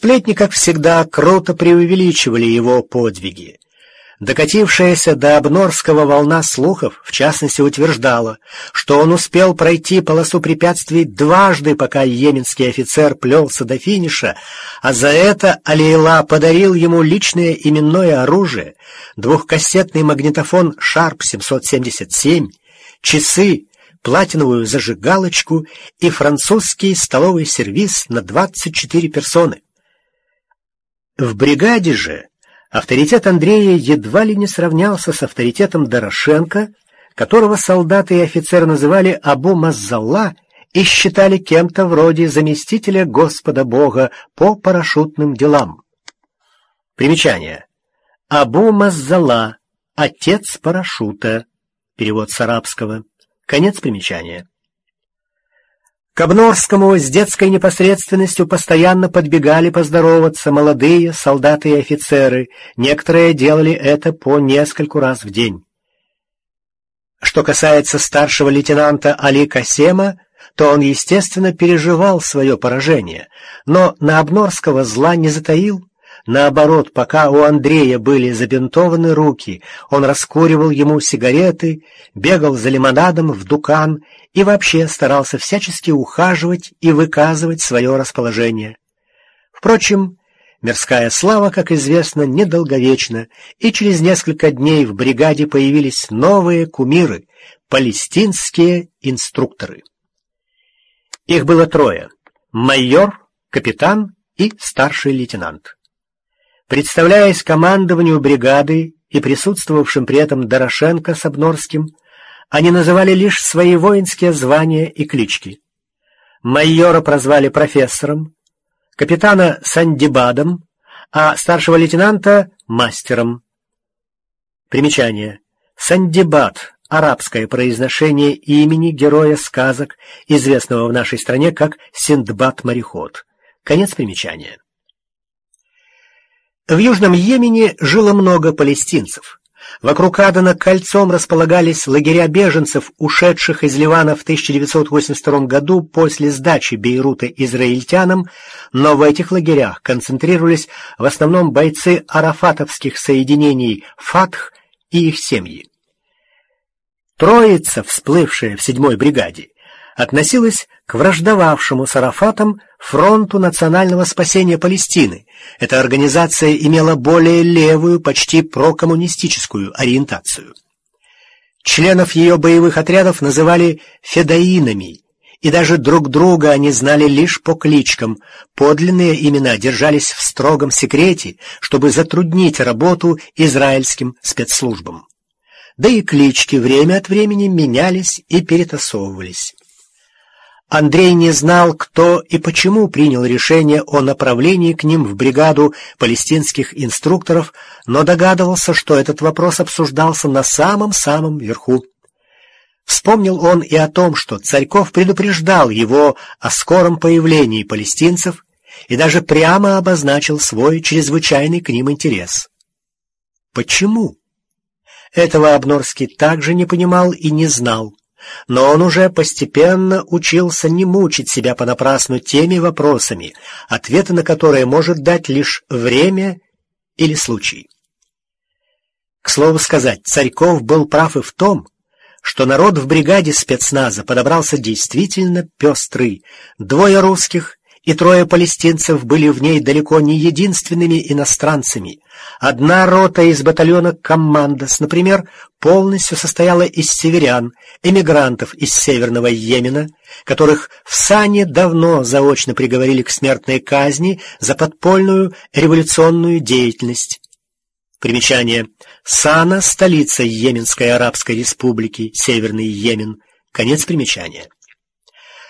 Сплетни, как всегда, круто преувеличивали его подвиги. Докатившаяся до Обнорского волна слухов, в частности, утверждала, что он успел пройти полосу препятствий дважды, пока йеменский офицер плелся до финиша, а за это Алейла подарил ему личное именное оружие, двухкассетный магнитофон Sharp 777, часы, платиновую зажигалочку и французский столовый сервиз на 24 персоны. В бригаде же авторитет Андрея едва ли не сравнялся с авторитетом Дорошенко, которого солдаты и офицеры называли Абу Маззалла и считали кем-то вроде заместителя Господа Бога по парашютным делам. Примечание. Абу Маззалла, отец парашюта. Перевод с арабского. Конец примечания. К Обнорскому с детской непосредственностью постоянно подбегали поздороваться молодые солдаты и офицеры, некоторые делали это по нескольку раз в день. Что касается старшего лейтенанта Али Касема, то он, естественно, переживал свое поражение, но на Обнорского зла не затаил. Наоборот, пока у Андрея были забинтованы руки, он раскуривал ему сигареты, бегал за лимонадом в дукан и вообще старался всячески ухаживать и выказывать свое расположение. Впрочем, мирская слава, как известно, недолговечна, и через несколько дней в бригаде появились новые кумиры — палестинские инструкторы. Их было трое — майор, капитан и старший лейтенант. Представляясь командованию бригады и присутствовавшим при этом Дорошенко с Обнорским, они называли лишь свои воинские звания и клички. Майора прозвали профессором, капитана — Сандибадом, а старшего лейтенанта — мастером. Примечание. Сандибад — арабское произношение имени героя сказок, известного в нашей стране как Синдбад-мореход. Конец примечания. В Южном Йемене жило много палестинцев. Вокруг Адена кольцом располагались лагеря беженцев, ушедших из Ливана в 1982 году после сдачи Бейрута израильтянам, но в этих лагерях концентрировались в основном бойцы арафатовских соединений «Фатх» и их семьи. Троица, всплывшая в 7-й бригаде, относилась к враждовавшему с Арафатом Фронту национального спасения Палестины. Эта организация имела более левую, почти прокоммунистическую ориентацию. Членов ее боевых отрядов называли федаинами, и даже друг друга они знали лишь по кличкам. Подлинные имена держались в строгом секрете, чтобы затруднить работу израильским спецслужбам. Да и клички время от времени менялись и перетасовывались. Андрей не знал, кто и почему принял решение о направлении к ним в бригаду палестинских инструкторов, но догадывался, что этот вопрос обсуждался на самом-самом верху. Вспомнил он и о том, что Царьков предупреждал его о скором появлении палестинцев и даже прямо обозначил свой чрезвычайный к ним интерес. Почему? Этого Обнорский также не понимал и не знал. Но он уже постепенно учился не мучить себя понапрасну теми вопросами, ответы на которые может дать лишь время или случай. К слову сказать, Царьков был прав и в том, что народ в бригаде спецназа подобрался действительно пестрый. 2 русских и 3 палестинцев были в ней далеко не единственными иностранцами. Одна рота из батальона «Коммандос», например, полностью состояла из северян, эмигрантов из Северного Йемена, которых в Сане давно заочно приговорили к смертной казни за подпольную революционную деятельность. Примечание. Сана — столица Йеменской Арабской Республики, Северный Йемен. Конец примечания.